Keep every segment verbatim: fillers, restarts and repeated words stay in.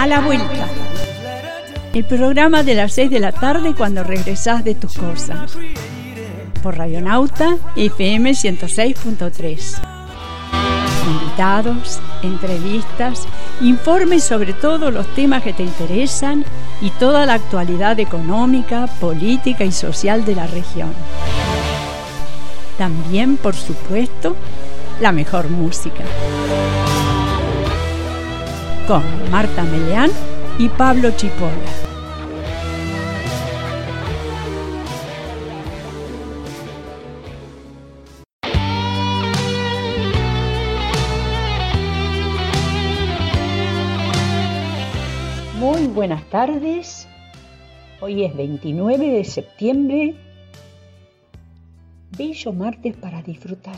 A la vuelta. El programa de las seis de la tarde cuando regresás de tus cosas. Por Radionauta F M ciento seis punto tres. Invitados, entrevistas, informes sobre todos los temas que te interesan y toda la actualidad económica, política y social de la región. También, por supuesto, la mejor música. Con Marta Meleán y Pablo Chipola. Muy buenas tardes. Hoy es veintinueve de septiembre. Bello martes para disfrutar.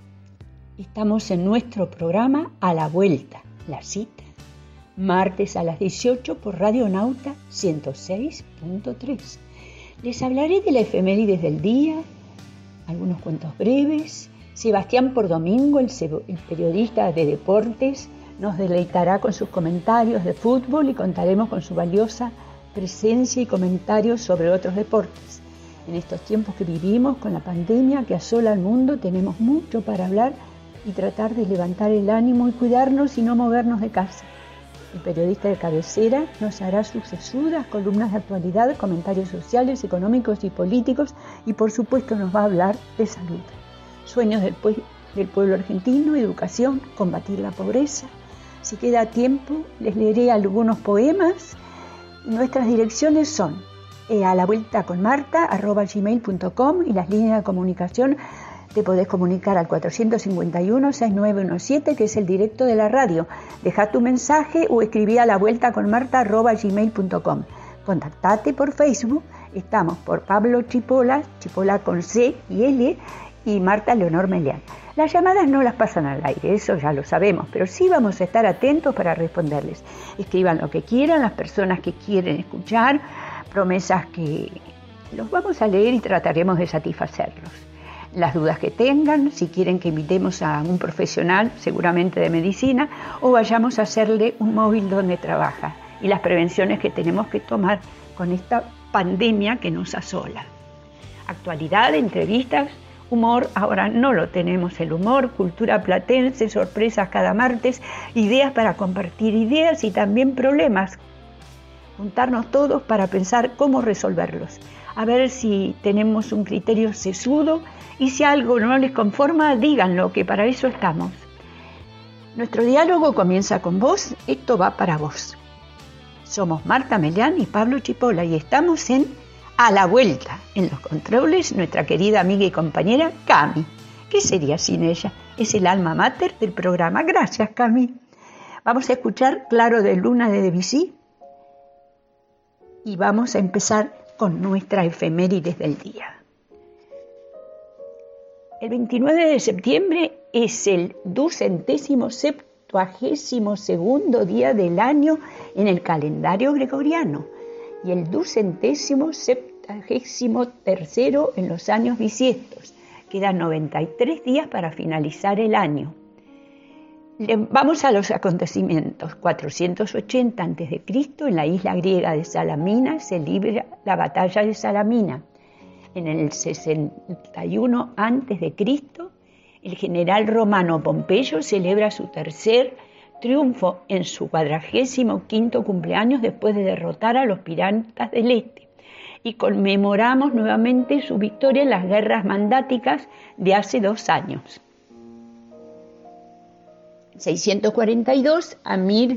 Estamos en nuestro programa A la Vuelta, la cita. Martes a las dieciocho por Radionauta ciento seis punto tres. Les hablaré de la efemérides del día, algunos cuentos breves. Sebastián Pordomingo, el, el periodista de deportes, nos deleitará con sus comentarios de fútbol y contaremos con su valiosa presencia y comentarios sobre otros deportes. En estos tiempos que vivimos, con la pandemia que asola al mundo, tenemos mucho para hablar y tratar de levantar el ánimo y cuidarnos y no movernos de casa. El periodista de cabecera nos hará sus sesudas columnas de actualidad, comentarios sociales, económicos y políticos y por supuesto nos va a hablar de salud. Sueños del, pue- del pueblo argentino, educación, combatir la pobreza. Si queda tiempo, les leeré algunos poemas. Nuestras direcciones son eh, a la vuelta con Marta, arroba gmail punto com y las líneas de comunicación te podés comunicar al cuatro cinco uno, seis nueve uno siete, que es el directo de la radio. Deja tu mensaje o escribí a la vuelta con Marta, arroba gmail punto com. Contactate por Facebook, estamos por Pablo Chipola, Chipola con C y L, y Marta Leonor Meleán. Las llamadas no las pasan al aire, eso ya lo sabemos, pero sí vamos a estar atentos para responderles. Escriban lo que quieran, las personas que quieren escuchar, promesas que los vamos a leer y trataremos de satisfacerlos. Las dudas que tengan, si quieren que invitemos a un profesional, seguramente de medicina, o vayamos a hacerle un móvil donde trabaja, y las prevenciones que tenemos que tomar con esta pandemia que nos asola. Actualidad, entrevistas, humor, ahora no lo tenemos el humor, cultura platense, sorpresas cada martes, ideas para compartir ideas y también problemas. Juntarnos todos para pensar cómo resolverlos. A ver si tenemos un criterio sesudo y si algo no les conforma, díganlo, que para eso estamos. Nuestro diálogo comienza con vos, esto va para vos. Somos Marta Meleán y Pablo Chipola y estamos en A la Vuelta. En los controles, nuestra querida amiga y compañera Cami. ¿Qué sería sin ella? Es el alma mater del programa. Gracias, Cami. Vamos a escuchar Claro de Luna de Debussy y vamos a empezar con nuestra efemérides del día. El veintinueve de septiembre es el ducentésimo septuagésimo segundo día del año en el calendario gregoriano y el ducentésimo septuagésimo tercero en los años bisiestos. Quedan noventa y tres días para finalizar el año. Vamos a los acontecimientos. cuatrocientos ochenta antes de Cristo, en la isla griega de Salamina, se libra la batalla de Salamina. En el sesenta y uno antes de Cristo, el general romano Pompeyo celebra su tercer triunfo en su cuadragésimo quinto cumpleaños después de derrotar a los piratas del Este. Y conmemoramos nuevamente su victoria en las guerras mandáticas de hace dos años. seiscientos cuarenta y dos, Amir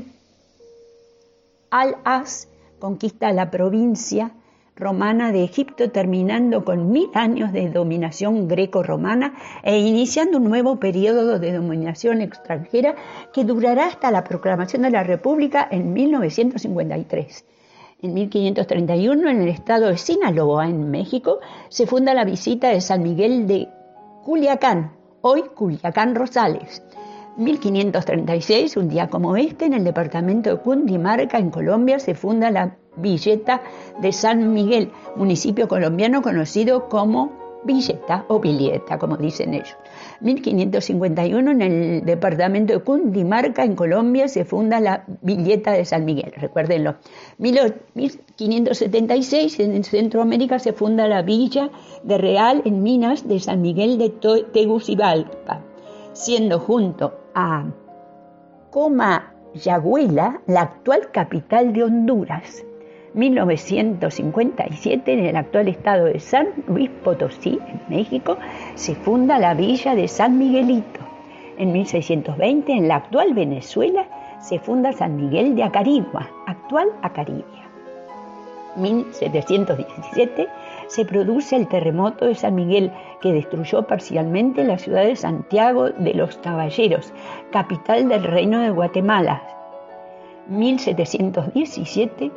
al-As conquista la provincia romana de Egipto, terminando con mil años de dominación greco-romana e iniciando un nuevo periodo de dominación extranjera que durará hasta la proclamación de la República en mil novecientos cincuenta y tres. En mil quinientos treinta y uno, en el estado de Sinaloa, en México, se funda la visita de San Miguel de Culiacán, hoy Culiacán Rosales. mil quinientos treinta y seis, un día como este, en el departamento de Cundinamarca, en Colombia, se funda la Villeta de San Miguel, municipio colombiano conocido como Villeta o Villeta, como dicen ellos. mil quinientos cincuenta y uno, en el departamento de Cundinamarca, en Colombia, se funda la Villeta de San Miguel, recuérdenlo. mil quinientos setenta y seis, en Centroamérica, se funda la Villa de Real, en Minas, de San Miguel de Tegucigalpa, siendo junto a Comayagüela la actual capital de Honduras. mil novecientos cincuenta y siete, en el actual estado de San Luis Potosí, en México, se funda la villa de San Miguelito. En mil seiscientos veinte, en la actual Venezuela, se funda San Miguel de Acarigua, actual Acaribia. mil setecientos diecisiete, se produce el terremoto de San Miguel, que destruyó parcialmente la ciudad de Santiago de los Caballeros, capital del Reino de Guatemala. mil setecientos diecisiete,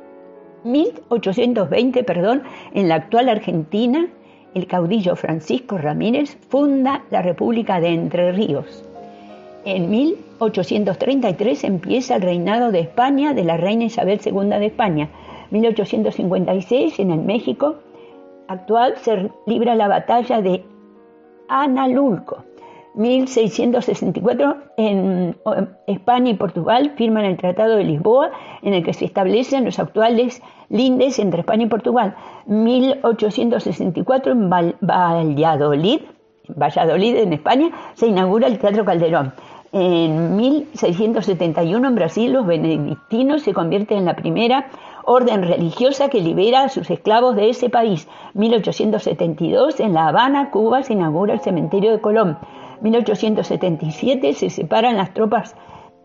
mil ochocientos veinte, perdón, en la actual Argentina, el caudillo Francisco Ramírez funda la República de Entre Ríos. En mil ochocientos treinta y tres empieza el reinado de España de la reina Isabel segunda de España. mil ochocientos cincuenta y seis, en el México actual, se libra la batalla de Analulco. mil seiscientos sesenta y cuatro, en España y Portugal firman el Tratado de Lisboa, en el que se establecen los actuales lindes entre España y Portugal. mil ochocientos sesenta y cuatro, en Valladolid, Valladolid, en España, se inaugura el Teatro Calderón. En mil seiscientos setenta y uno, en Brasil, los benedictinos se convierten en la primera orden religiosa que libera a sus esclavos de ese país. mil ochocientos setenta y dos, en La Habana, Cuba, se inaugura el cementerio de Colón. mil ochocientos setenta y siete, se separan las tropas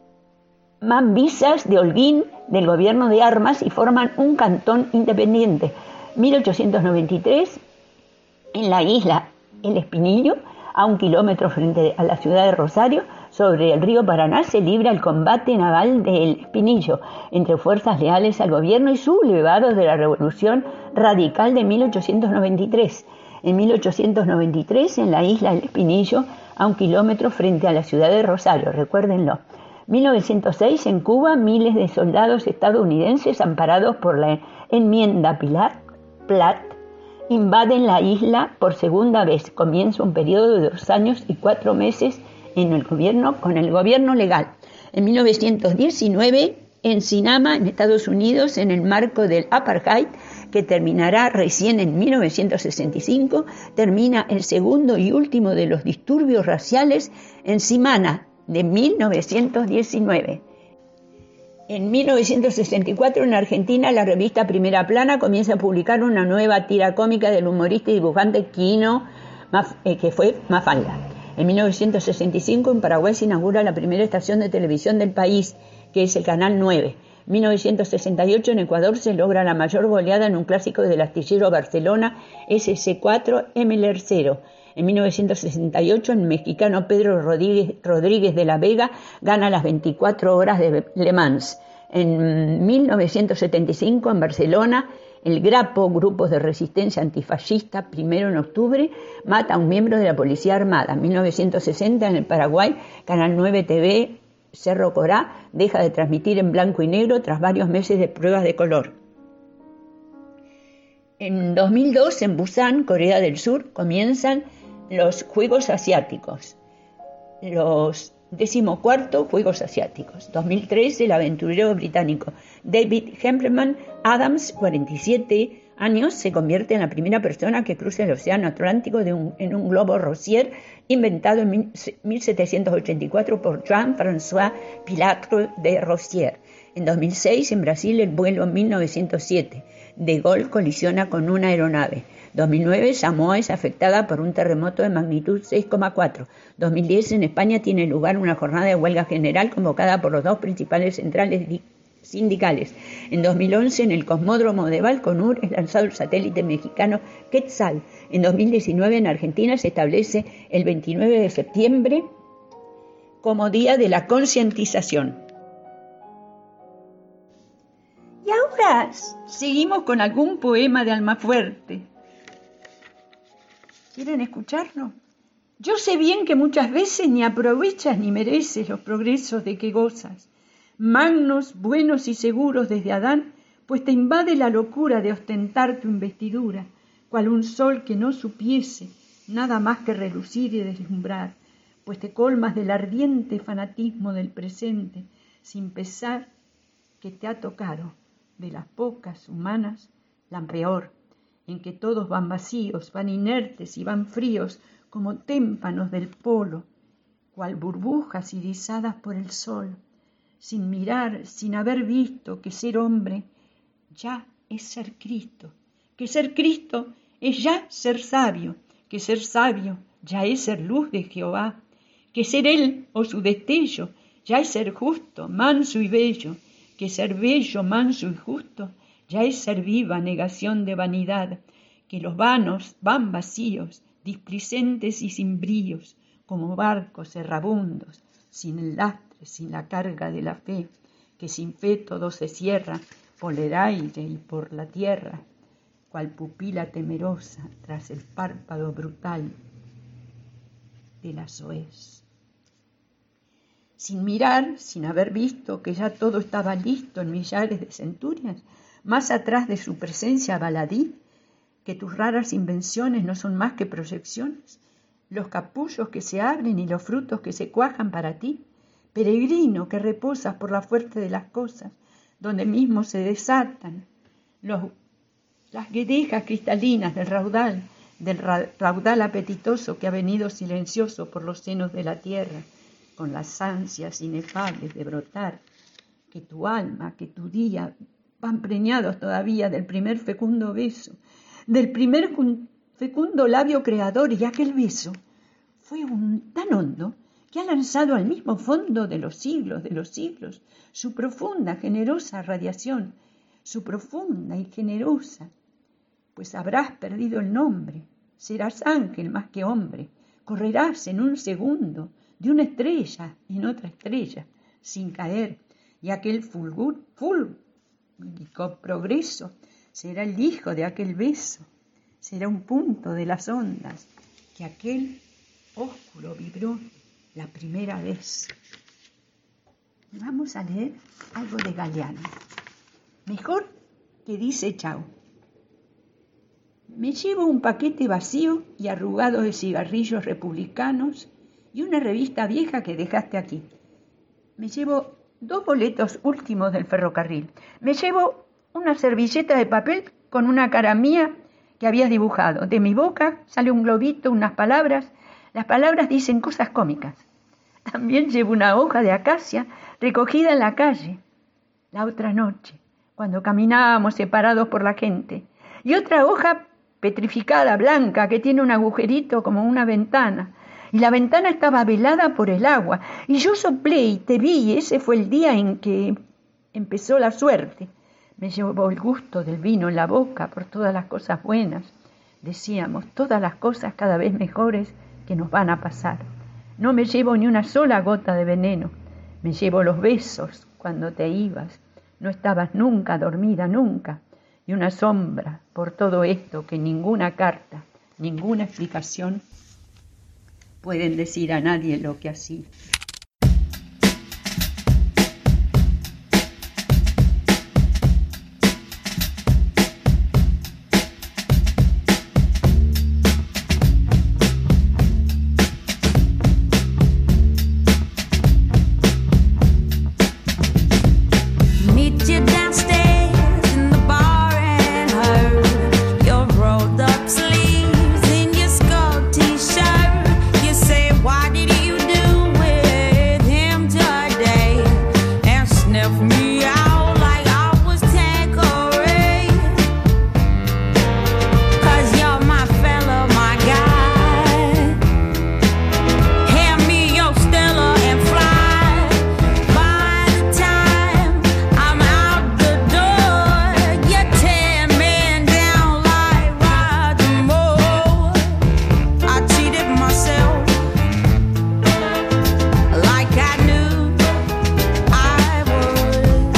mambisas de Holguín del gobierno de Armas y forman un cantón independiente. mil ochocientos noventa y tres, en la isla El Espinillo, a un kilómetro frente a la ciudad de Rosario, sobre el río Paraná, se libra el combate naval del Espinillo entre fuerzas leales al gobierno y sublevados de la Revolución Radical de mil ochocientos noventa y tres. En mil ochocientos noventa y tres, en la isla El Espinillo, a un kilómetro frente a la ciudad de Rosario, recuérdenlo. mil novecientos seis, en Cuba, miles de soldados estadounidenses, amparados por la enmienda Platt, invaden la isla por segunda vez. Comienza un periodo de dos años y cuatro meses en el gobierno, con el gobierno legal. En mil novecientos diecinueve, en Sinama, en Estados Unidos, en el marco del apartheid, que terminará recién en mil novecientos sesenta y cinco, termina el segundo y último de los disturbios raciales en Simana, de mil novecientos diecinueve. En mil novecientos sesenta y cuatro, en Argentina, la revista Primera Plana comienza a publicar una nueva tira cómica del humorista y dibujante Quino, eh, que fue Mafalda. En mil novecientos sesenta y cinco, en Paraguay, se inaugura la primera estación de televisión del país, que es el Canal nueve. En mil novecientos sesenta y ocho, en Ecuador, se logra la mayor goleada en un clásico del astillero Barcelona, S C cuatro, Emeler cero. En mil novecientos sesenta y ocho, el mexicano Pedro Rodríguez, Rodríguez de la Vega gana las veinticuatro horas de Le Mans. En mil novecientos setenta y cinco, en Barcelona, el Grapo, Grupos de Resistencia Antifascista, primero en octubre, mata a un miembro de la Policía Armada. En mil novecientos sesenta, en el Paraguay, Canal nueve T V, Cerro Corá, deja de transmitir en blanco y negro tras varios meses de pruebas de color. En dos mil dos, en Busan, Corea del Sur, comienzan los Juegos Asiáticos, los decimocuarto Juegos Asiáticos. dos mil tres, el aventurero británico David Hempleman Adams, cuarenta y siete años, se convierte en la primera persona que cruza el Océano Atlántico de un, en un globo Rosier inventado en mil setecientos ochenta y cuatro por Jean-François Pilatre de Rosier. En dos mil seis, en Brasil, el vuelo mil novecientos siete de Gaulle colisiona con una aeronave. dos mil nueve, Samoa es afectada por un terremoto de magnitud seis coma cuatro. dos mil diez, en España tiene lugar una jornada de huelga general convocada por los dos principales centrales sindicales. En dos mil once, en el cosmódromo de Baikonur, es lanzado el satélite mexicano Quetzal. En dos mil diecinueve, en Argentina, se establece el veintinueve de septiembre como Día de la Concientización. Y ahora seguimos con algún poema de Almafuerte. ¿Quieren escucharlo? Yo sé bien que muchas veces ni aprovechas ni mereces los progresos de que gozas, magnos, buenos y seguros desde Adán, pues te invade la locura de ostentar tu investidura, cual un sol que no supiese nada más que relucir y deslumbrar, pues te colmas del ardiente fanatismo del presente, sin pesar que te ha tocado, de las pocas humanas, la peor, en que todos van vacíos, van inertes y van fríos, como témpanos del polo, cual burbujas irisadas por el sol, sin mirar, sin haber visto que ser hombre ya es ser Cristo, que ser Cristo es ya ser sabio, que ser sabio ya es ser luz de Jehová, que ser Él o su destello ya es ser justo, manso y bello, que ser bello, manso y justo ya es ser viva negación de vanidad, que los vanos van vacíos, displicentes y sin bríos, como barcos errabundos, sin el lastre, sin la carga de la fe, que sin fe todo se cierra por el aire y por la tierra, cual pupila temerosa tras el párpado brutal de la soez. Sin mirar, sin haber visto que ya todo estaba listo en millares de centurias, más atrás de su presencia baladí, que tus raras invenciones no son más que proyecciones, los capullos que se abren y los frutos que se cuajan para ti, peregrino que reposas por la fuerza de las cosas, donde mismo se desatan los, las guedejas cristalinas del raudal, del ra, raudal apetitoso que ha venido silencioso por los senos de la tierra, con las ansias inefables de brotar, que tu alma, que tu día van preñados todavía del primer fecundo beso, del primer fecundo labio creador, y aquel beso fue un tan hondo que ha lanzado al mismo fondo de los siglos de los siglos su profunda, generosa radiación, su profunda y generosa, pues habrás perdido el nombre, serás ángel más que hombre, correrás en un segundo de una estrella en otra estrella, sin caer, y aquel fulgur, fulgurico progreso será el hijo de aquel beso, será un punto de las ondas que aquel ósculo vibró la primera vez. Vamos a leer algo de Galeano. Mejor que dice chao. Me llevo un paquete vacío y arrugado de cigarrillos republicanos y una revista vieja que dejaste aquí. Me llevo dos boletos últimos del ferrocarril. Me llevo una servilleta de papel con una cara mía que habías dibujado. De mi boca sale un globito, unas palabras. Las palabras dicen cosas cómicas. También llevo una hoja de acacia recogida en la calle la otra noche, cuando caminábamos separados por la gente. Y otra hoja petrificada, blanca, que tiene un agujerito como una ventana. Y la ventana estaba velada por el agua. Y yo soplé y te vi, y ese fue el día en que empezó la suerte. Me llevó el gusto del vino en la boca por todas las cosas buenas. Decíamos, todas las cosas cada vez mejores que nos van a pasar. No me llevo ni una sola gota de veneno. Me llevo los besos cuando te ibas. No estabas nunca dormida, nunca. Y una sombra por todo esto que ninguna carta, ninguna explicación pueden decir a nadie lo que así. Like I knew I would.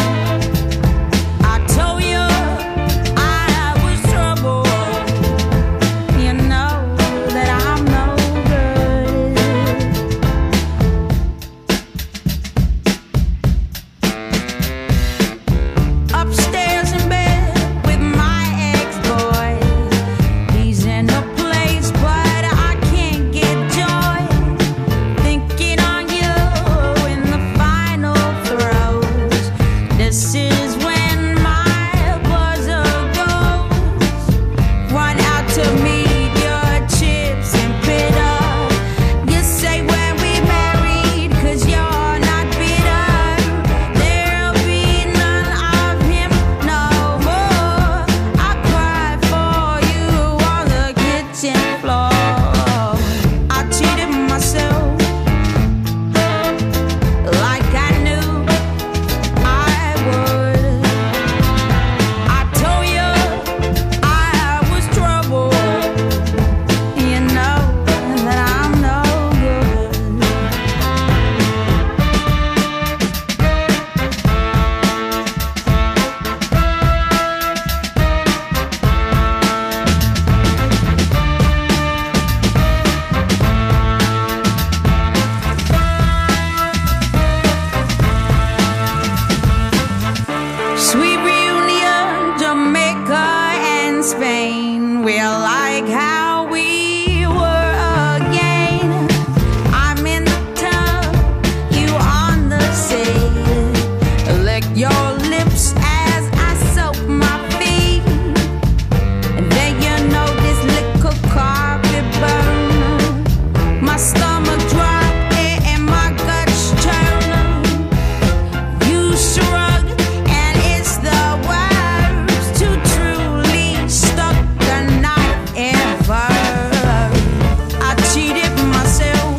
your lips as I soak my feet. And then you know this liquor carpet burn. My stomach drop and my guts turn. You shrug and it's the worst to truly stuck the knife ever. I cheated myself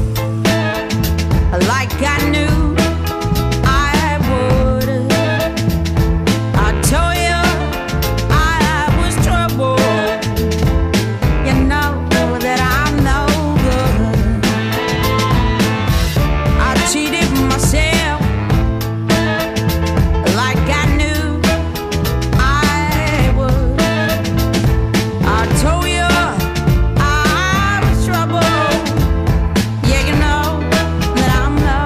like I knew I would. I told you I was trouble. You know that I'm no good. I cheated myself like I knew I would. I told you I was trouble. Yeah, you know that I'm no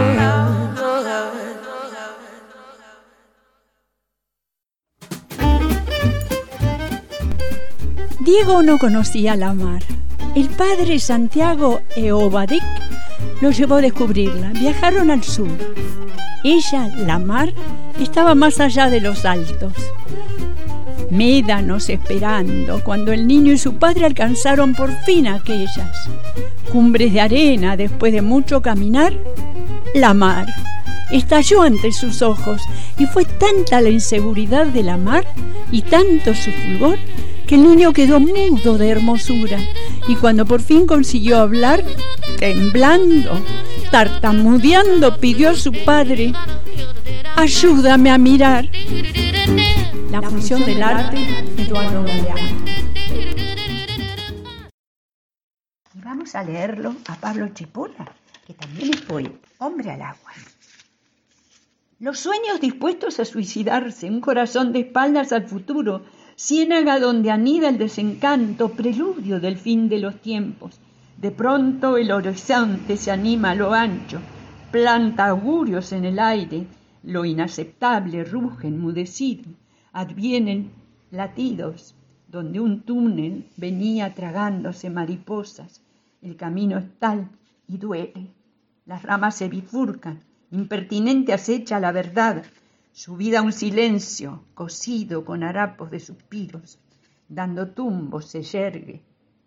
Diego no conocía la mar. El padre Santiago Eobadik lo llevó a descubrirla. Viajaron al sur. Ella, la mar, estaba más allá de los altos. Médanos esperando cuando el niño y su padre alcanzaron por fin aquellas cumbres de arena. Después de mucho caminar, la mar estalló ante sus ojos y fue tanta la inseguridad de la mar y tanto su fulgor que el niño quedó mudo de hermosura, y cuando por fin consiguió hablar, temblando, tartamudeando, pidió a su padre: ayúdame a mirar. La función del arte de Eduardo Galeano. Y vamos a leerlo a Pablo Chipola, que también es poeta, hombre al agua. Los sueños dispuestos a suicidarse, un corazón de espaldas al futuro, ciénaga donde anida el desencanto, preludio del fin de los tiempos. De pronto el horizonte se anima a lo ancho, planta augurios en el aire, lo inaceptable ruge enmudecido, advienen latidos, donde un túnel venía tragándose mariposas. El camino es tal y duele, las ramas se bifurcan, impertinente acecha la verdad, subida a un silencio, cosido con harapos de suspiros, dando tumbos se yergue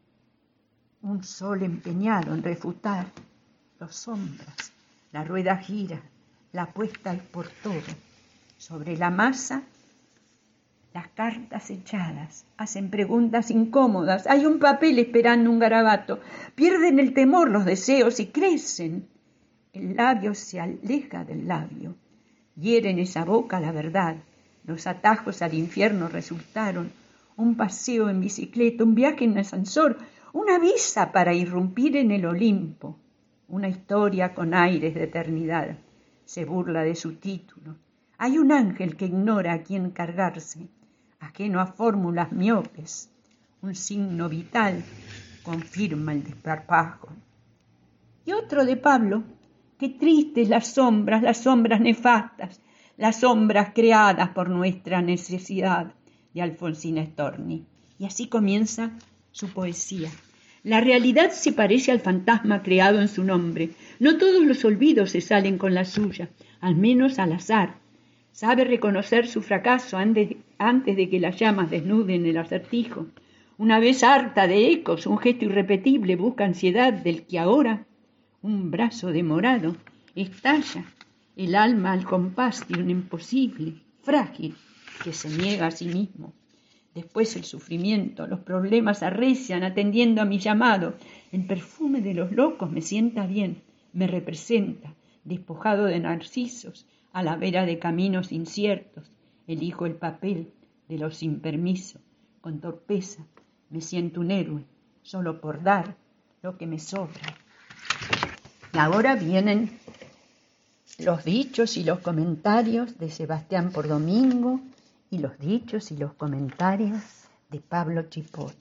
un sol empeñado en refutar los sombras. La rueda gira, la apuesta es por todo. Sobre la masa, las cartas echadas hacen preguntas incómodas. Hay un papel esperando un garabato. Pierden el temor los deseos y crecen. El labio se aleja del labio. Hieren esa boca la verdad. Los atajos al infierno resultaron un paseo en bicicleta, un viaje en ascensor, una visa para irrumpir en el Olimpo, una historia con aires de eternidad. Se burla de su título. Hay un ángel que ignora a quién cargarse, ajeno a fórmulas miopes. Un signo vital confirma el desparpajo. Y otro de Pablo: qué tristes las sombras, las sombras nefastas, las sombras creadas por nuestra necesidad, de Alfonsina Storni. Y así comienza su poesía. La realidad se parece al fantasma creado en su nombre. No todos los olvidos se salen con la suya, al menos al azar. Sabe reconocer su fracaso antes, antes de que las llamas desnuden el acertijo. Una vez harta de ecos, un gesto irrepetible busca ansiedad del que ahora, un brazo demorado, estalla el alma al compás de un imposible, frágil, que se niega a sí mismo. Después el sufrimiento, los problemas arrecian atendiendo a mi llamado. El perfume de los locos me sienta bien, me representa, despojado de narcisos, a la vera de caminos inciertos. Elijo el papel de los sin permiso, con torpeza me siento un héroe, solo por dar lo que me sobra. Y ahora vienen los dichos y los comentarios de Sebastián Pordomingo y los dichos y los comentarios de Pablo Chipola.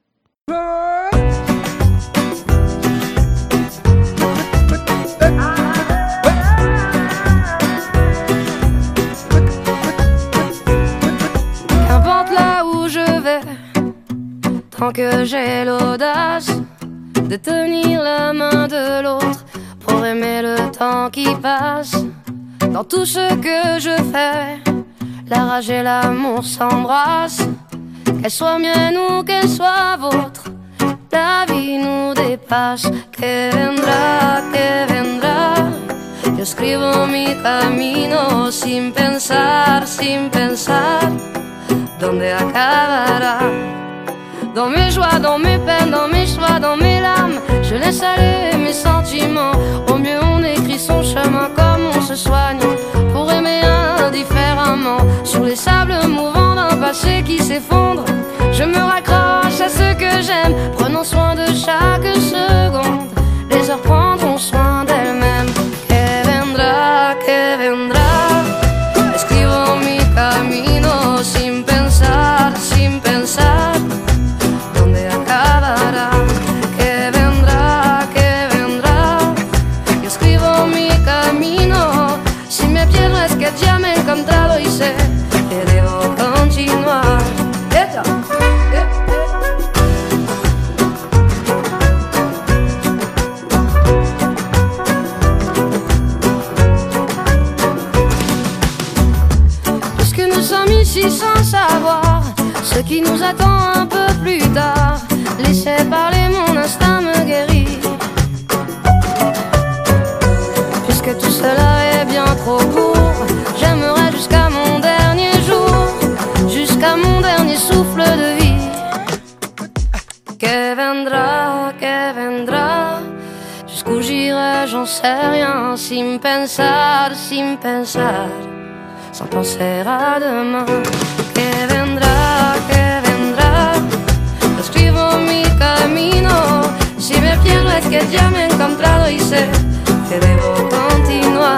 Qu'importe là où je vais, tant que j'ai l'audace de tenir la main de l'autre pour aimer le temps qui passe. Dans tout ce que je fais, la rage et l'amour s'embrassent. Qu'elle soit mienne ou qu'elle soit vôtre, la vie nous dépasse. Que vendrá, que vendrá. Yo escribo mi camino sin pensar, sin pensar dónde acabará. Dans mes joies, dans mes peines, dans mes choix, dans mes larmes, je laisse aller mes sentiments. Au mieux on écrit son chemin comme on se soigne pour aimer indifféremment. Sur les sables mouvants d'un passé qui s'effondre, je me raccroche à ce que j'aime, prenons soin de chaque seconde. Les heures prendront soin d'elles-mêmes. Que vendrá, que vendrá. Escribo mi camino sin pensar, sin pensar dónde acabará. Que vendrá, que vendrá. Yo escribo mi camino. Si me pierdo es que ya me he encontrado y sé que debo continuar. ¡Ella! Ici sans savoir ce qui nous attend un peu plus tard, laissez parler, mon instinct me guérit. Puisque tout cela est bien trop court, j'aimerais jusqu'à mon dernier jour, jusqu'à mon dernier souffle de vie. Que vendrá, que vendrá. Jusqu'où j'irai, j'en sais rien, sin pensar, sin pensar, sans penser à demain. Que vendrá, que vendrá. Escribo mi camino. Si me pierdo es que ya me he encontrado y sé que debo continuar.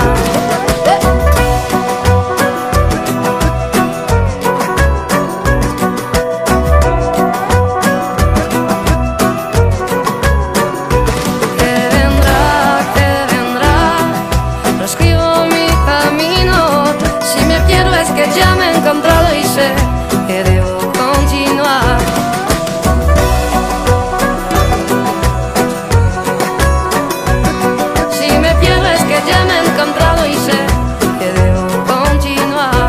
Ya me he encontrado y sé que debo continuar. Si me pierdo es que ya me he encontrado y sé que debo continuar.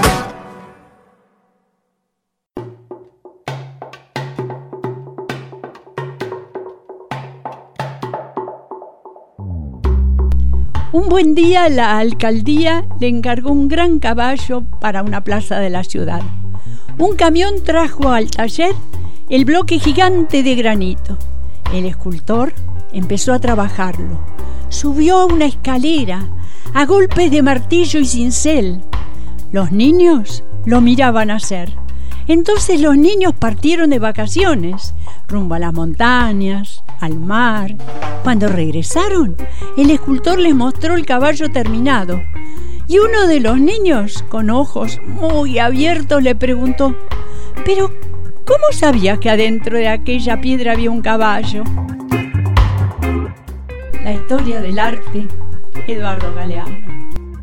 Un buen día la alcaldía le encargó un gran caballo para una plaza de la ciudad. Un camión trajo al taller el bloque gigante de granito. El escultor empezó a trabajarlo. Subió a una escalera a golpes de martillo y cincel. Los niños lo miraban hacer. Entonces los niños partieron de vacaciones, rumbo a las montañas, al mar. Cuando regresaron, el escultor les mostró el caballo terminado. Y uno de los niños, con ojos muy abiertos, le preguntó: «¿Pero cómo sabías que adentro de aquella piedra había un caballo?». La historia del arte, Eduardo Galeano.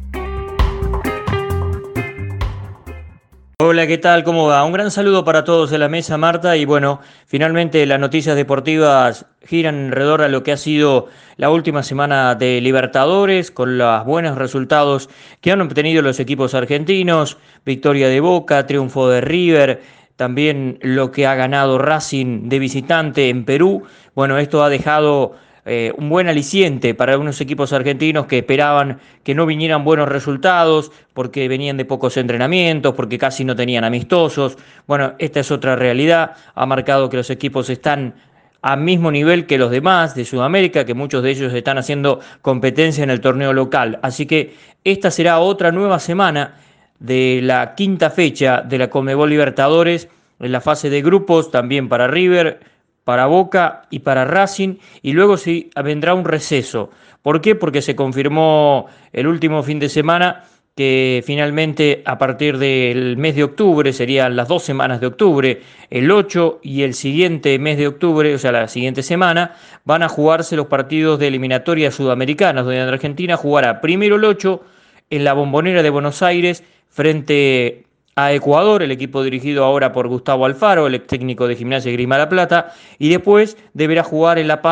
Hola, ¿qué tal? ¿Cómo va? Un gran saludo para todos en la mesa, Marta. Y bueno, finalmente las noticias deportivas giran alrededor de lo que ha sido la última semana de Libertadores, con los buenos resultados que han obtenido los equipos argentinos, victoria de Boca, triunfo de River, también lo que ha ganado Racing de visitante en Perú. Bueno, esto ha dejado Eh, un buen aliciente para algunos equipos argentinos que esperaban que no vinieran buenos resultados porque venían de pocos entrenamientos, porque casi no tenían amistosos. Bueno, esta es otra realidad. Ha marcado que los equipos están al mismo nivel que los demás de Sudamérica, que muchos de ellos están haciendo competencia en el torneo local. Así que esta será otra nueva semana de la quinta fecha de la Conmebol Libertadores en la fase de grupos, también para River, para Boca y para Racing, y luego sí vendrá un receso. ¿Por qué? Porque se confirmó el último fin de semana que finalmente a partir del mes de octubre, serían las dos semanas de octubre, el ocho y el siguiente mes de octubre, o sea la siguiente semana, van a jugarse los partidos de eliminatorias sudamericanas, donde Argentina jugará primero el ocho en la Bombonera de Buenos Aires frente a Ecuador, el equipo dirigido ahora por Gustavo Alfaro, el ex técnico de Gimnasia y Esgrima La Plata, y después deberá jugar en La Paz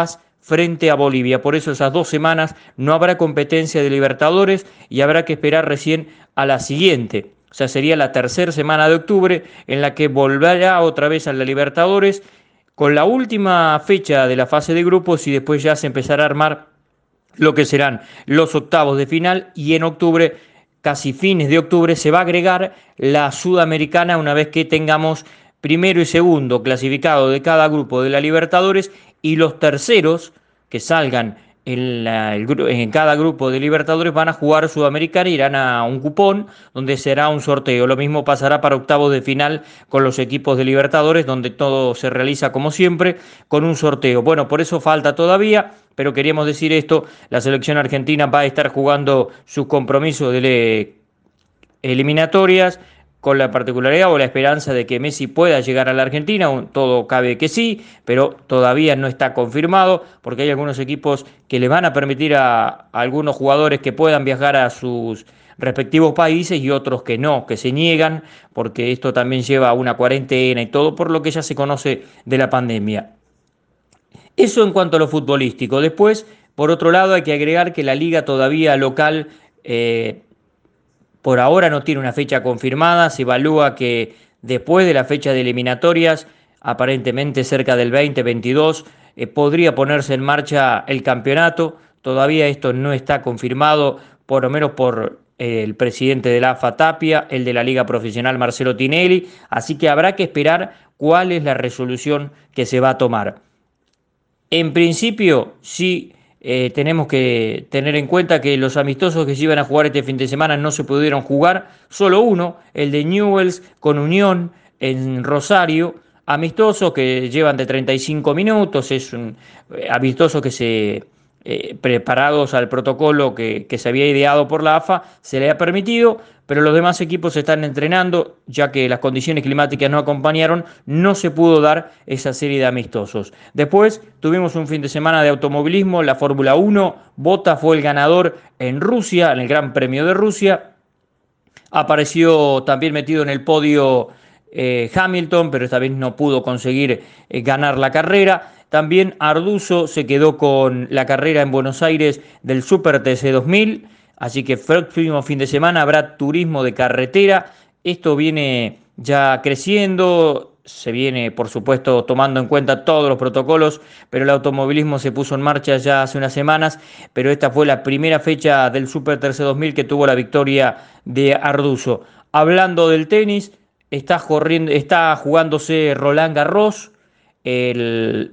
frente a Bolivia. Por eso esas dos semanas no habrá competencia de Libertadores y habrá que esperar recién a la siguiente. O sea, sería la tercera semana de octubre en la que volverá otra vez a la Libertadores con la última fecha de la fase de grupos y después ya se empezará a armar lo que serán los octavos de final y en octubre, casi fines de octubre, se va a agregar la Sudamericana una vez que tengamos primero y segundo clasificado de cada grupo de la Libertadores y los terceros que salgan en, la, el, en cada grupo de Libertadores van a jugar Sudamericana, irán a un cupón donde será un sorteo. Lo mismo pasará para octavos de final con los equipos de Libertadores, donde todo se realiza como siempre con un sorteo. Bueno, por eso falta todavía, pero queríamos decir esto, la selección argentina va a estar jugando sus compromisos de eliminatorias con la particularidad o la esperanza de que Messi pueda llegar a la Argentina. Todo cabe que sí, pero todavía no está confirmado porque hay algunos equipos que le van a permitir a, a algunos jugadores que puedan viajar a sus respectivos países y otros que no, que se niegan porque esto también lleva a una cuarentena y todo por lo que ya se conoce de la pandemia. Eso en cuanto a lo futbolístico. Después, por otro lado, hay que agregar que la liga todavía local eh, por ahora no tiene una fecha confirmada. Se evalúa que después de la fecha de eliminatorias, aparentemente cerca del veinte veintidós, eh, podría ponerse en marcha el campeonato. Todavía esto no está confirmado, por lo menos por eh, el presidente de la A F A, Tapia, el de la Liga Profesional, Marcelo Tinelli. Así que habrá que esperar cuál es la resolución que se va a tomar. En principio, sí. Eh, tenemos que tener en cuenta que los amistosos que se iban a jugar este fin de semana no se pudieron jugar, solo uno, el de Newell's con Unión en Rosario, amistosos que llevan de treinta y cinco minutos, es un eh, amistoso que se, eh, preparados al protocolo que, que se había ideado por la A F A, se le ha permitido, pero los demás equipos están entrenando, ya que las condiciones climáticas no acompañaron, no se pudo dar esa serie de amistosos. Después tuvimos un fin de semana de automovilismo, la Fórmula uno, Bottas fue el ganador en Rusia, en el Gran Premio de Rusia, apareció también metido en el podio eh, Hamilton, pero esta vez no pudo conseguir eh, ganar la carrera. También Arduzo se quedó con la carrera en Buenos Aires del Super T C dos mil, así que el próximo fin de semana habrá turismo de carretera. Esto viene ya creciendo, se viene por supuesto tomando en cuenta todos los protocolos, pero el automovilismo se puso en marcha ya hace unas semanas, pero esta fue la primera fecha del Super T C dos mil que tuvo la victoria de Arduzo. Hablando del tenis, está, corriendo, está jugándose Roland Garros, el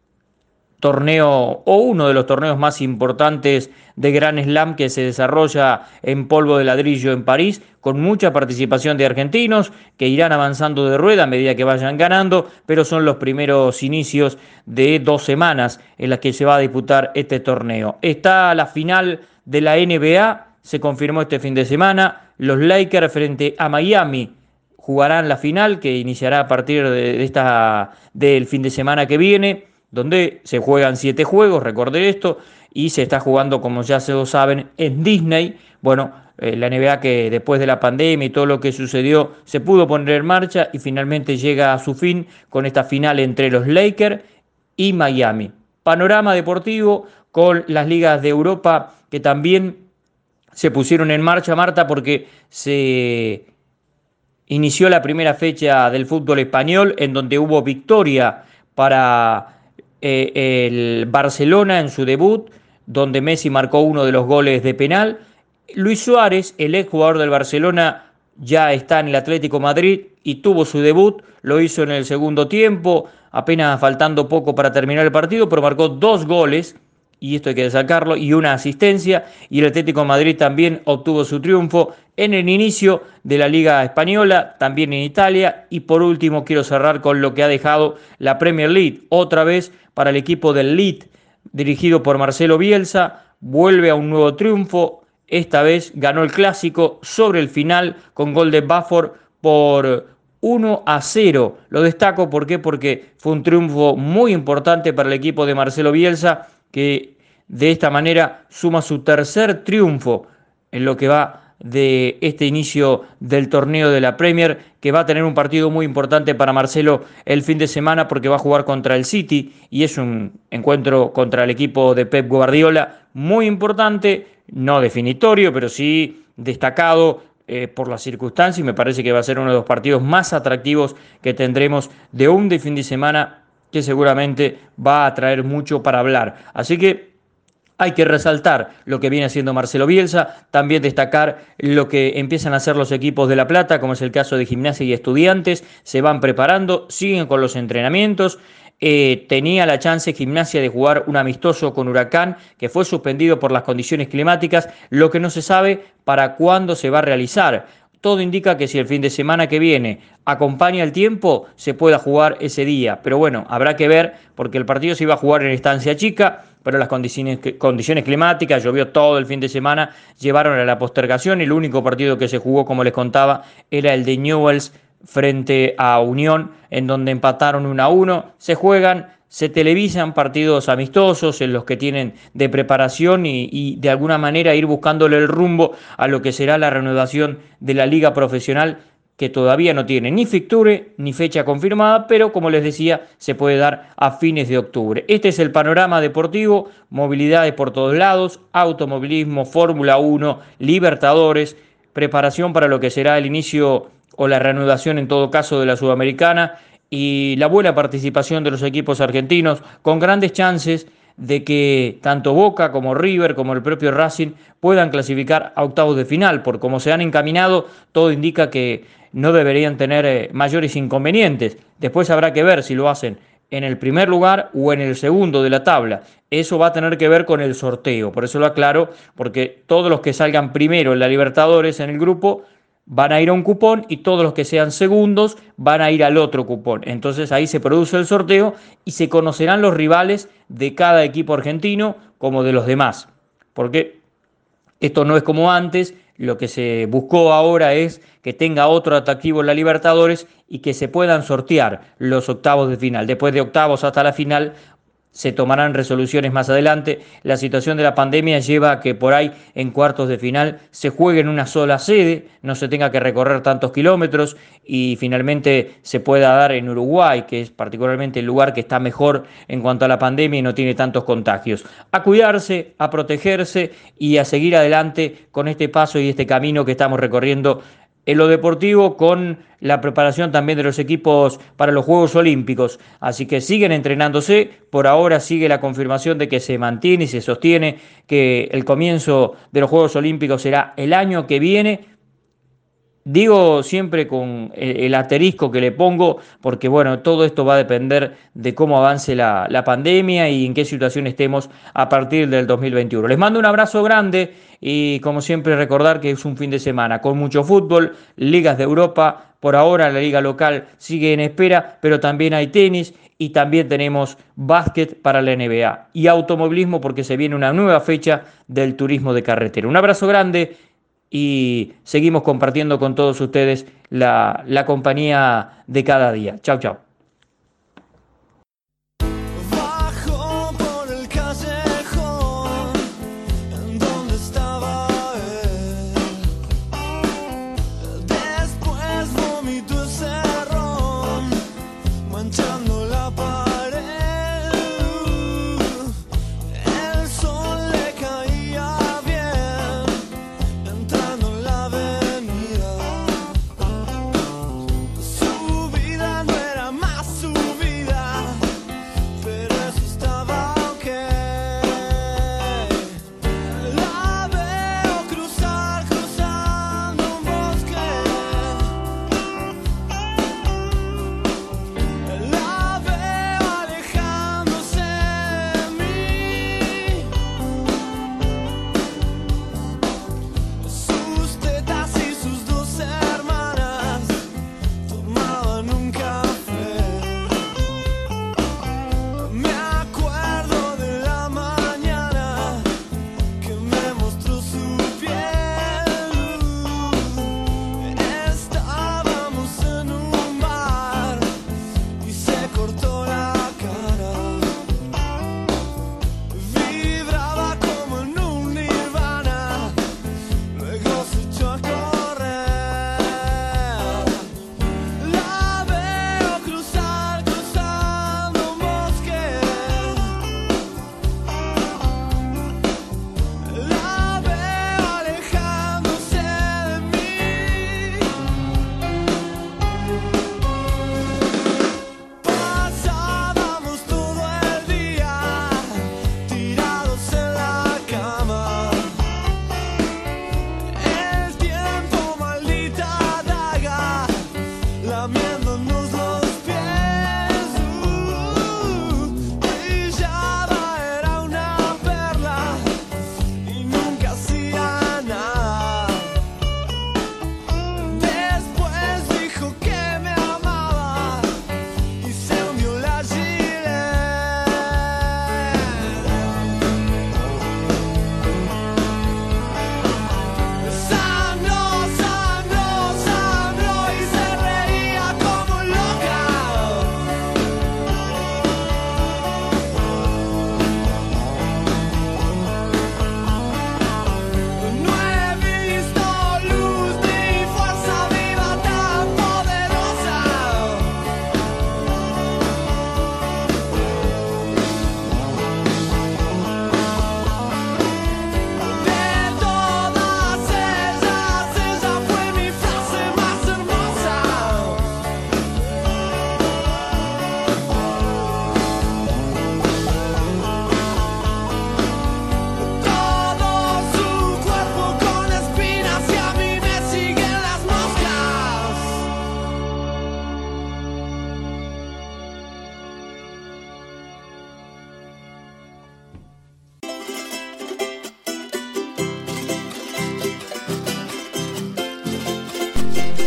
torneo o uno de los torneos más importantes de Grand Slam que se desarrolla en polvo de ladrillo en París, con mucha participación de argentinos que irán avanzando de rueda a medida que vayan ganando, pero son los primeros inicios de dos semanas en las que se va a disputar este torneo. Está la final de la N B A, se confirmó este fin de semana, los Lakers frente a Miami jugarán la final que iniciará a partir de esta, del fin de semana que viene, donde se juegan siete juegos, recordé esto, y se está jugando, como ya se lo saben, en Disney. Bueno, eh, la N B A que después de la pandemia y todo lo que sucedió se pudo poner en marcha y finalmente llega a su fin con esta final entre los Lakers y Miami. Panorama deportivo con las ligas de Europa que también se pusieron en marcha, Marta, porque se inició la primera fecha del fútbol español en donde hubo victoria para Eh, el Barcelona en su debut, donde Messi marcó uno de los goles de penal. Luis Suárez, el ex jugador del Barcelona, ya está en el Atlético Madrid y tuvo su debut, lo hizo en el segundo tiempo, apenas faltando poco para terminar el partido, pero marcó dos goles, y esto hay que destacarlo, y una asistencia, y el Atlético de Madrid también obtuvo su triunfo en el inicio de la Liga Española, también en Italia, y por último quiero cerrar con lo que ha dejado la Premier League, otra vez para el equipo del Leeds, dirigido por Marcelo Bielsa, vuelve a un nuevo triunfo, esta vez ganó el Clásico sobre el final con gol de Bamford por uno a cero, lo destaco, ¿por qué? Porque fue un triunfo muy importante para el equipo de Marcelo Bielsa, que de esta manera suma su tercer triunfo en lo que va de este inicio del torneo de la Premier, que va a tener un partido muy importante para Marcelo el fin de semana porque va a jugar contra el City y es un encuentro contra el equipo de Pep Guardiola muy importante, no definitorio, pero sí destacado eh, por las circunstancias, y me parece que va a ser uno de los partidos más atractivos que tendremos de un de fin de semana que seguramente va a traer mucho para hablar. Así que hay que resaltar lo que viene haciendo Marcelo Bielsa, también destacar lo que empiezan a hacer los equipos de La Plata, como es el caso de Gimnasia y Estudiantes. Se van preparando, siguen con los entrenamientos. Eh, tenía la chance Gimnasia de jugar un amistoso con Huracán, que fue suspendido por las condiciones climáticas, lo que no se sabe para cuándo se va a realizar. Todo indica que si el fin de semana que viene acompaña el tiempo, se pueda jugar ese día. Pero bueno, habrá que ver, porque el partido se iba a jugar en Estancia Chica, pero las condiciones, condiciones climáticas, llovió todo el fin de semana, llevaron a la postergación, y el único partido que se jugó, como les contaba, era el de Newell's frente a Unión, en donde empataron uno a uno. Se juegan, se televisan partidos amistosos en los que tienen de preparación y, y de alguna manera ir buscándole el rumbo a lo que será la reanudación de la liga profesional, que todavía no tiene ni fixture ni fecha confirmada, pero como les decía, se puede dar a fines de octubre. Este es el panorama deportivo, movilidades por todos lados, automovilismo, Fórmula uno, Libertadores, preparación para lo que será el inicio o la reanudación en todo caso de la Sudamericana, y la buena participación de los equipos argentinos, con grandes chances de que tanto Boca como River como el propio Racing puedan clasificar a octavos de final. Por cómo se han encaminado, todo indica que no deberían tener eh, mayores inconvenientes. Después habrá que ver si lo hacen en el primer lugar o en el segundo de la tabla. Eso va a tener que ver con el sorteo, por eso lo aclaro, porque todos los que salgan primero en la Libertadores en el grupo van a ir a un cupón, y todos los que sean segundos van a ir al otro cupón. Entonces ahí se produce el sorteo y se conocerán los rivales de cada equipo argentino como de los demás. Porque esto no es como antes, lo que se buscó ahora es que tenga otro atractivo en la Libertadores y que se puedan sortear los octavos de final. Después de octavos hasta la final se tomarán resoluciones más adelante. La situación de la pandemia lleva a que por ahí en cuartos de final se juegue en una sola sede, no se tenga que recorrer tantos kilómetros, y finalmente se pueda dar en Uruguay, que es particularmente el lugar que está mejor en cuanto a la pandemia y no tiene tantos contagios. A cuidarse, a protegerse y a seguir adelante con este paso y este camino que estamos recorriendo en lo deportivo, con la preparación también de los equipos para los Juegos Olímpicos. Así que siguen entrenándose. Por ahora sigue la confirmación de que se mantiene y se sostiene que el comienzo de los Juegos Olímpicos será el año que viene. Digo siempre con el asterisco que le pongo, porque bueno, todo esto va a depender de cómo avance la, la pandemia y en qué situación estemos a partir del dos mil veintiuno. Les mando un abrazo grande y como siempre recordar que es un fin de semana con mucho fútbol, ligas de Europa. Por ahora la liga local sigue en espera, pero también hay tenis y también tenemos básquet para la N B A y automovilismo, porque se viene una nueva fecha del turismo de carretera. Un abrazo grande y seguimos compartiendo con todos ustedes la, la compañía de cada día. Chau, chau. Bajo por el callejón donde estaba él. Después vomitó ese ron, manchando la pared. El sol le caía bien, entrando en la avenida. Su vida no era más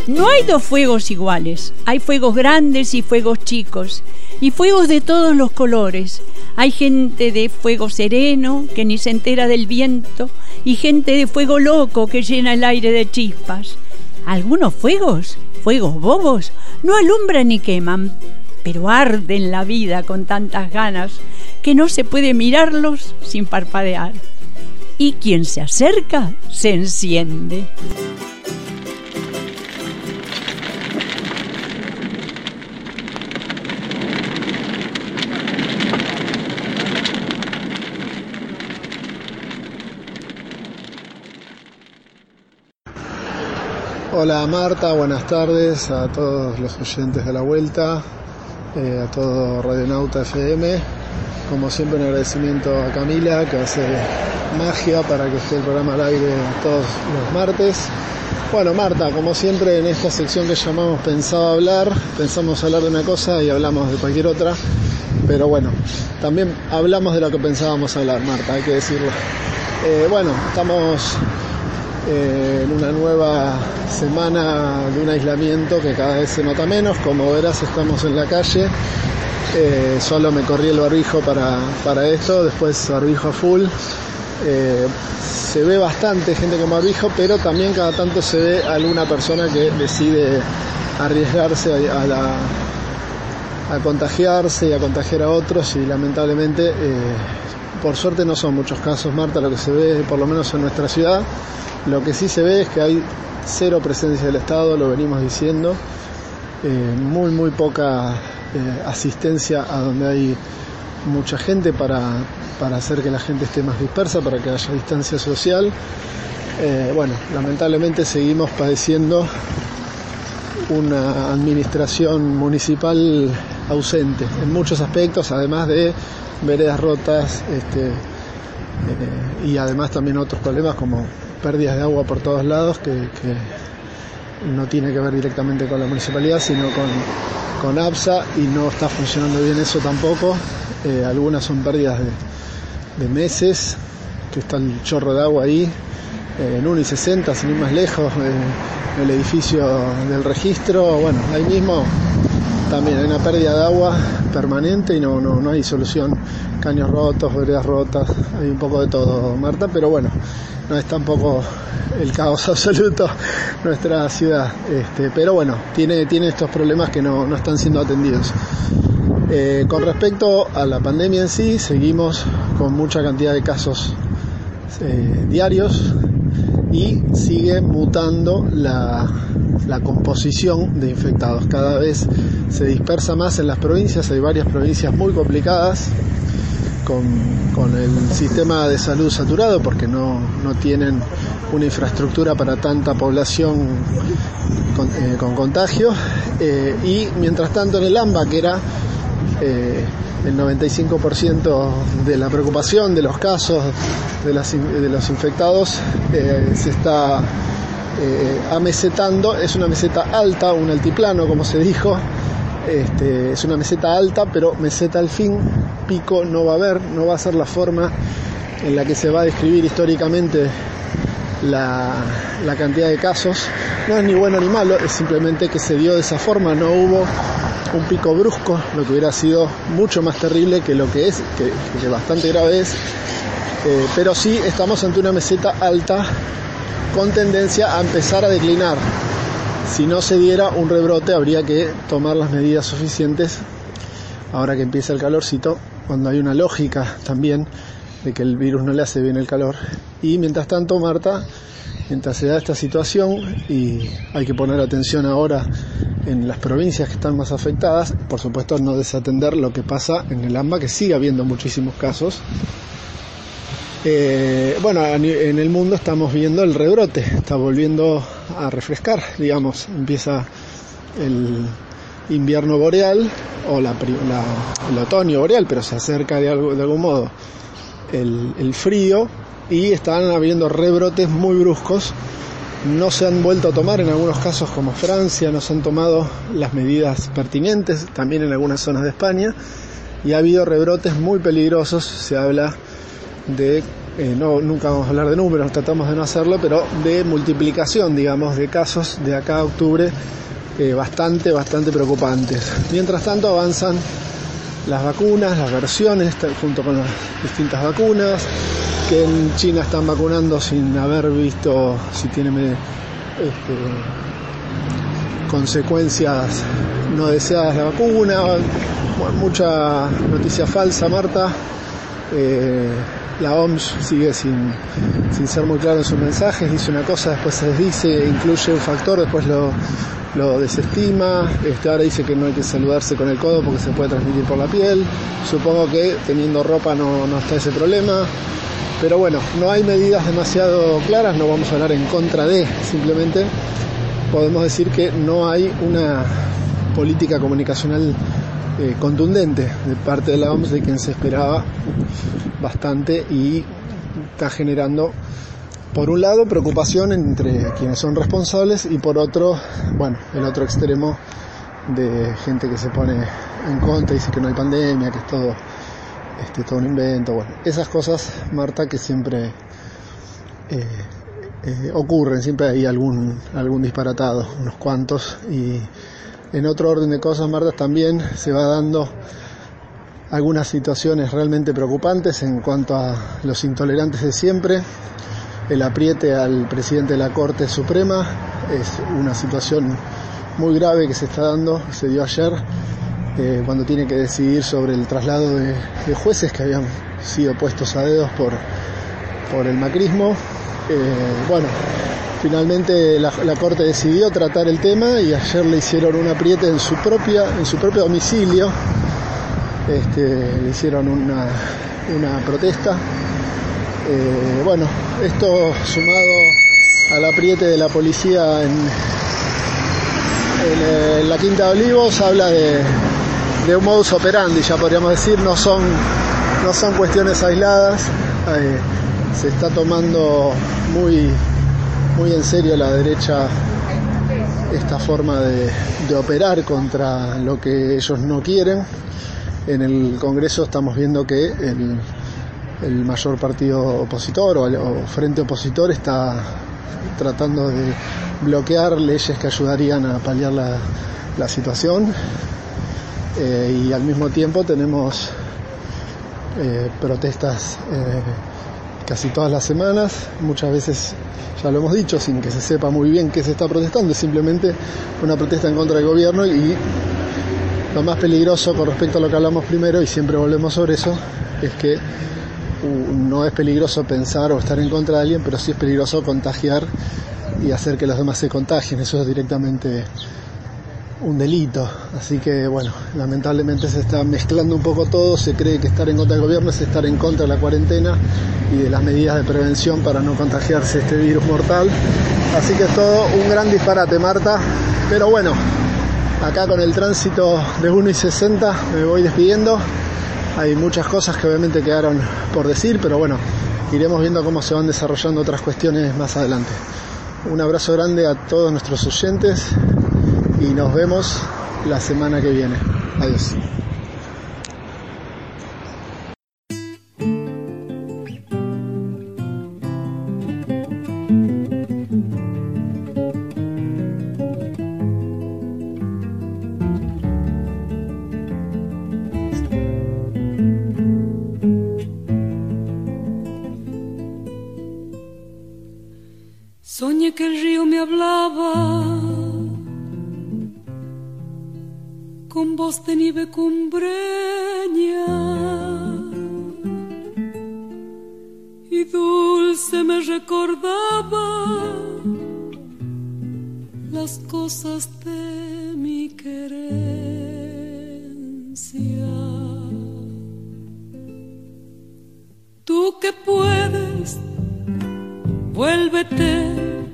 No hay dos fuegos iguales. Hay fuegos grandes y fuegos chicos, y fuegos de todos los colores. Hay gente de fuego sereno que ni se entera del viento, y gente de fuego loco que llena el aire de chispas. Algunos fuegos, fuegos bobos, no alumbran ni queman, pero arden la vida con tantas ganas que no se puede mirarlos sin parpadear. Y quien se acerca se enciende. Hola Marta, buenas tardes a todos los oyentes de La Vuelta, eh, a todo Radionauta F M. Como siempre, un agradecimiento a Camila, que hace magia para que esté el programa al aire todos los martes. Bueno, Marta, como siempre en esta sección que llamamos Pensaba Hablar, pensamos hablar de una cosa y hablamos de cualquier otra, pero bueno, también hablamos de lo que pensábamos hablar, Marta, hay que decirlo. Eh, bueno, estamos eh, en una nueva semana de un aislamiento que cada vez se nota menos. Como verás, estamos en la calle. Eh, solo me corrí el barbijo para, para esto, después barbijo a full. Eh, se ve bastante gente con barbijo, pero también cada tanto se ve alguna persona que decide arriesgarse a, a, la, a contagiarse y a contagiar a otros, y lamentablemente, eh, por suerte no son muchos casos, Marta, lo que se ve por lo menos en nuestra ciudad. Lo que sí se ve es que hay cero presencia del Estado, lo venimos diciendo, eh, muy muy poca eh, asistencia a donde hay mucha gente para, para hacer que la gente esté más dispersa, para que haya distancia social. Eh, bueno, lamentablemente seguimos padeciendo una administración municipal ausente en muchos aspectos, además de veredas rotas, este, eh, y además también otros problemas como pérdidas de agua por todos lados, que, que no tiene que ver directamente con la municipalidad, sino con, con APSA, y no está funcionando bien eso tampoco. Eh, algunas son pérdidas de, de meses, que está el chorro de agua ahí, eh, en uno y sesenta, sin ir más lejos, eh, el edificio del registro. Bueno, ahí mismo también hay una pérdida de agua permanente y no, no, no hay solución. Caños rotos, veredas rotas, hay un poco de todo, Marta, pero bueno, no es tampoco el caos absoluto nuestra ciudad, este, pero bueno, tiene, tiene estos problemas que no, no están siendo atendidos. Eh, con respecto a la pandemia en sí, seguimos con mucha cantidad de casos eh, diarios, y sigue mutando la, la composición de infectados. Cada vez se dispersa más en las provincias, hay varias provincias muy complicadas, con, con el sistema de salud saturado, porque no, no tienen una infraestructura para tanta población con, eh, con contagio, eh, y mientras tanto en el AMBA, que era eh, el noventa y cinco por ciento de la preocupación de los casos de, las, de los infectados, eh, se está eh, amesetando. Es una meseta alta, un altiplano como se dijo. Este, es una meseta alta, pero meseta al fin, pico no va a haber, no va a ser la forma en la que se va a describir históricamente la, la cantidad de casos. No es ni bueno ni malo, es simplemente que se dio de esa forma, no hubo un pico brusco, lo que hubiera sido mucho más terrible que lo que es, que, que bastante grave es, eh, pero sí estamos ante una meseta alta con tendencia a empezar a declinar. Si no se diera un rebrote, habría que tomar las medidas suficientes ahora que empieza el calorcito, cuando hay una lógica también de que el virus no le hace bien el calor. Y mientras tanto, Marta, mientras se da esta situación, y hay que poner atención ahora en las provincias que están más afectadas, por supuesto no desatender lo que pasa en el AMBA, que sigue habiendo muchísimos casos. Eh, bueno, en el mundo estamos viendo el rebrote, está volviendo a refrescar, digamos, empieza el invierno boreal, o la, la, el otoño boreal, pero se acerca de, algo, de algún modo el, el frío, y están habiendo rebrotes muy bruscos. No se han vuelto a tomar en algunos casos, como Francia, no se han tomado las medidas pertinentes, también en algunas zonas de España, y ha habido rebrotes muy peligrosos. Se habla de eh, no, nunca vamos a hablar de números, tratamos de no hacerlo, pero de multiplicación, digamos, de casos de acá a octubre eh, bastante, bastante preocupantes. Mientras tanto avanzan las vacunas, las versiones, junto con las distintas vacunas, que en China están vacunando sin haber visto si tiene este, consecuencias no deseadas la vacuna. Bueno, mucha noticia falsa, Marta. Eh, la O M S sigue sin, sin ser muy claro en sus mensajes, dice una cosa, después se desdice, incluye un factor, después lo, lo desestima. Este, ahora dice que no hay que saludarse con el codo porque se puede transmitir por la piel. Supongo que teniendo ropa no, no está ese problema, pero bueno, no hay medidas demasiado claras, no vamos a hablar en contra de, simplemente podemos decir que no hay una política comunicacional Eh, contundente de parte de la O M S, de quien se esperaba bastante, y está generando, por un lado, preocupación entre quienes son responsables y por otro, bueno, el otro extremo de gente que se pone en contra y dice que no hay pandemia, que es todo, este, todo un invento. Bueno, esas cosas, Marta, que siempre eh, eh, ocurren, siempre hay algún, algún disparatado, unos cuantos. Y en otro orden de cosas, Marta, también se va dando algunas situaciones realmente preocupantes en cuanto a los intolerantes de siempre. El apriete al presidente de la Corte Suprema es una situación muy grave que se está dando, se dio ayer, eh, cuando tiene que decidir sobre el traslado de, de jueces que habían sido puestos a dedos por, por el macrismo. Eh, bueno, finalmente la, la Corte decidió tratar el tema y ayer le hicieron un apriete en su propia, en su propio domicilio. Este, le hicieron una, una protesta. Eh, bueno, esto sumado al apriete de la policía en, en, en la Quinta de Olivos, habla de, de un modus operandi, ya podríamos decir. No son, no son cuestiones aisladas. Eh, se está tomando muy muy en serio la derecha esta forma de, de operar contra lo que ellos no quieren. En el Congreso estamos viendo que el, el mayor partido opositor o, o frente opositor está tratando de bloquear leyes que ayudarían a paliar la, la situación, eh, y al mismo tiempo tenemos eh, protestas eh, casi todas las semanas, muchas veces, ya lo hemos dicho, sin que se sepa muy bien qué se está protestando, es simplemente una protesta en contra del gobierno. Y lo más peligroso con respecto a lo que hablamos primero, y siempre volvemos sobre eso, es que uh, no es peligroso pensar o estar en contra de alguien, pero sí es peligroso contagiar y hacer que los demás se contagien. Eso es directamente un delito. Así que bueno, lamentablemente se está mezclando un poco todo. Se cree que estar en contra del gobierno es estar en contra de la cuarentena y de las medidas de prevención para no contagiarse este virus mortal. Así que es todo un gran disparate, Marta. Pero bueno, acá con el tránsito de uno y sesenta me voy despidiendo. Hay muchas cosas que obviamente quedaron por decir, pero bueno, iremos viendo cómo se van desarrollando otras cuestiones más adelante. Un abrazo grande a todos nuestros oyentes y nos vemos la semana que viene. Adiós. Soñé que el río me hablaba con voz de nieve cumbreña y dulce me recordaba las cosas de mi querencia. Tú que puedes, vuélvete,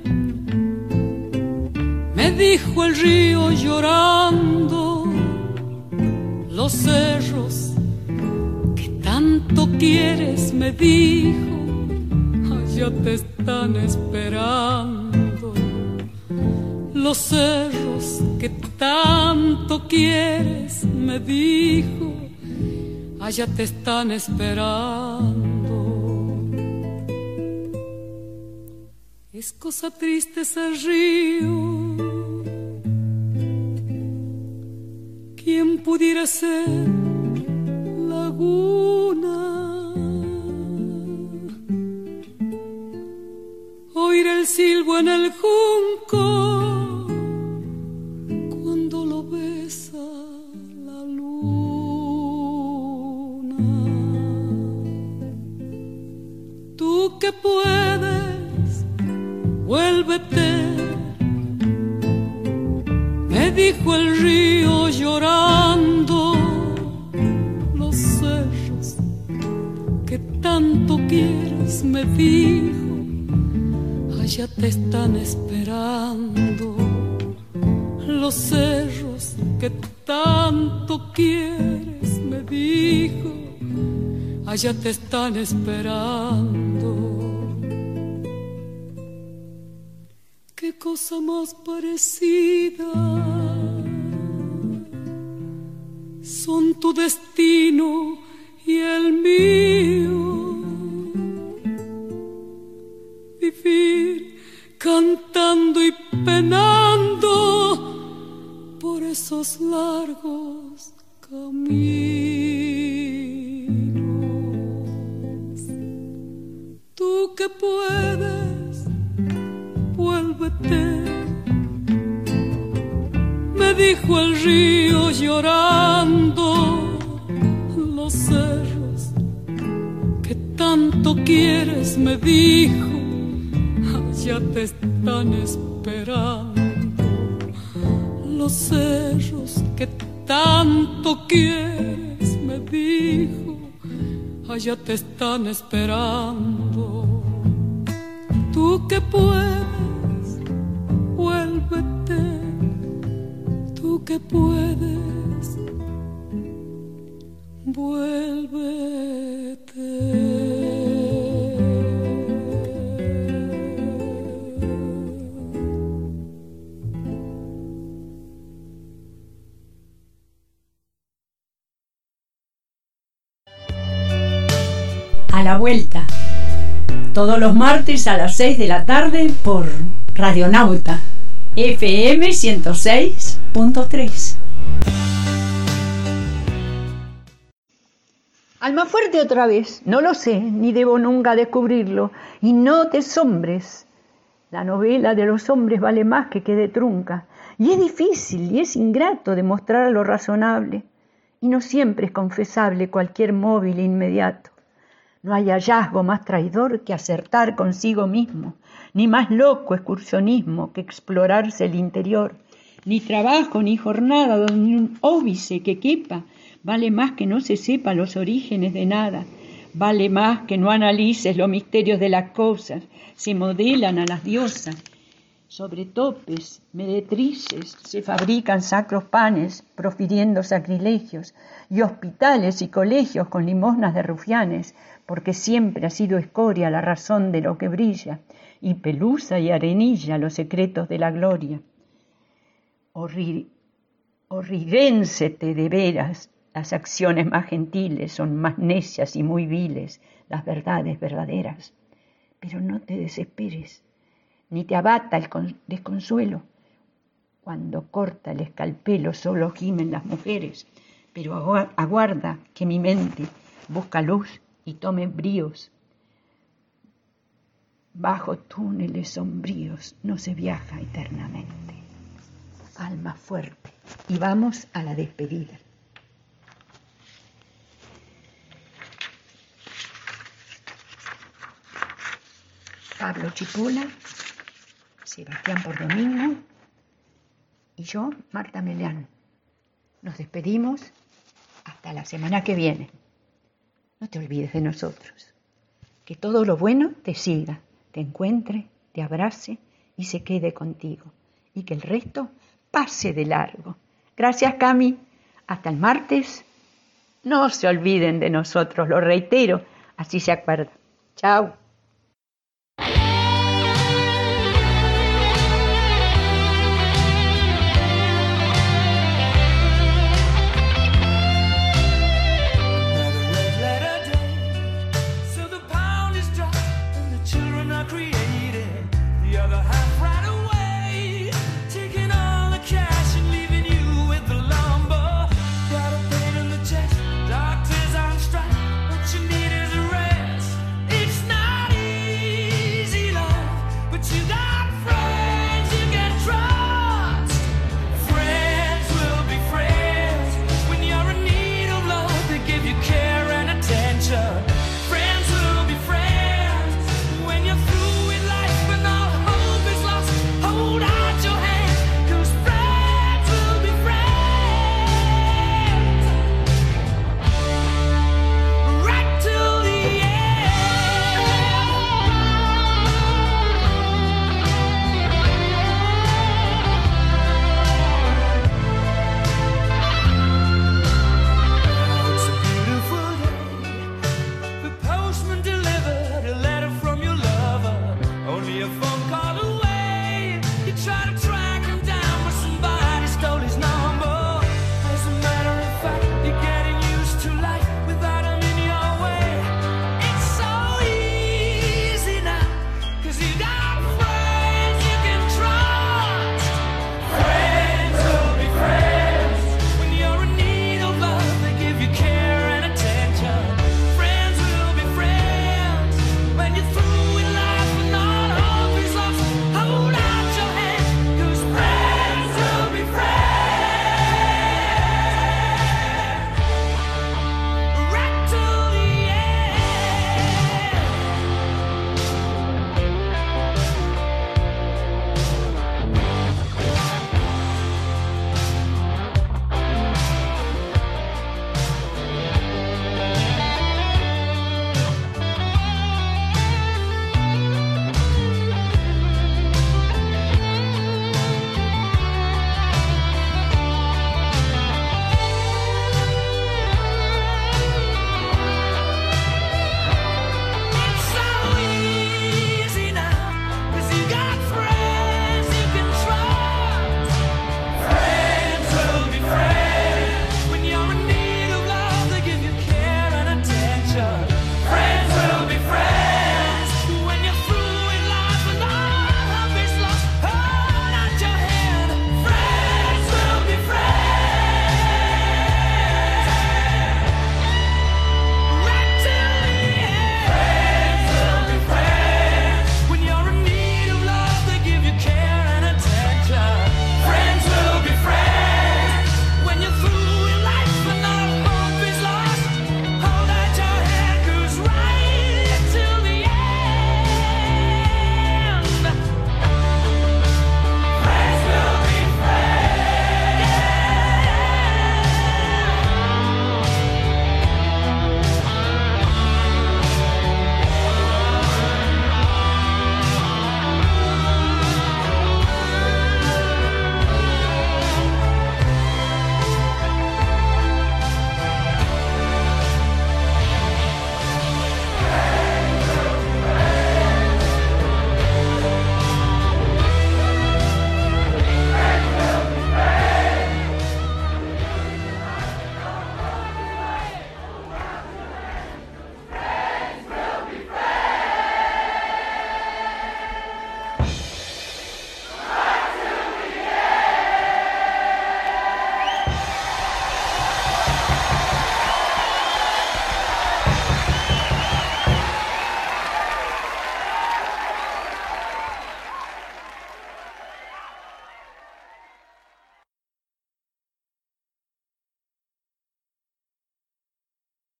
me dijo el río llorando. Los cerros que tanto quieres, me dijo, allá te están esperando. Los cerros que tanto quieres, me dijo, allá te están esperando. Es cosa triste ese río. ¿Quién pudiera ser laguna? Oír el silbo en el junco cuando lo besa la luna. Tú que puedes, vuélvete, me dijo el río llorando. Los cerros que tanto quieres, me dijo, allá te están esperando. Los cerros que tanto quieres, me dijo, allá te están esperando. Qué cosa más parecida son tu destino y el mío. Vivir cantando y penando por esos largos caminos. Tú que puedes, vuélvete, me dijo el río llorando. Los cerros que tanto quieres, me dijo, ya te están esperando. Los cerros que tanto quieres, me dijo, allá te están esperando. Tú que puedes, vuélvete, tú que puedes, vuélvete. A la vuelta, todos los martes a las seis de la tarde por Radionauta, F M ciento seis punto tres. Almafuerte otra vez, no lo sé, ni debo nunca descubrirlo, y no te asombres. La novela de los hombres vale más que quede trunca, y es difícil y es ingrato demostrar lo razonable, y no siempre es confesable cualquier móvil inmediato. No hay hallazgo más traidor que acertar consigo mismo, ni más loco excursionismo que explorarse el interior, ni trabajo ni jornada donde un óbice que quepa vale más que no se sepa los orígenes de nada, vale más que no analices los misterios de las cosas, se modelan a las diosas, sobre topes, meretrices, se fabrican sacros panes, profiriendo sacrilegios, y hospitales y colegios con limosnas de rufianes, porque siempre ha sido escoria la razón de lo que brilla, y pelusa y arenilla los secretos de la gloria. Horri, horrirénsete de veras, las acciones más gentiles son más necias y muy viles, las verdades verdaderas. Pero no te desesperes, ni te abata el desconsuelo. Cuando corta el escalpelo solo gimen las mujeres, pero aguarda que mi mente busca luz y tome bríos. Bajo túneles sombríos no se viaja eternamente. Alma fuerte. Y vamos a la despedida. Pablo Chipola, Sebastián Pordomingo y yo, Marta Meleán. Nos despedimos hasta la semana que viene. No te olvides de nosotros. Que todo lo bueno te siga, te encuentre, te abrace y se quede contigo. Y que el resto pase de largo. Gracias, Cami. Hasta el martes. No se olviden de nosotros, lo reitero, así se acuerdan. Chao.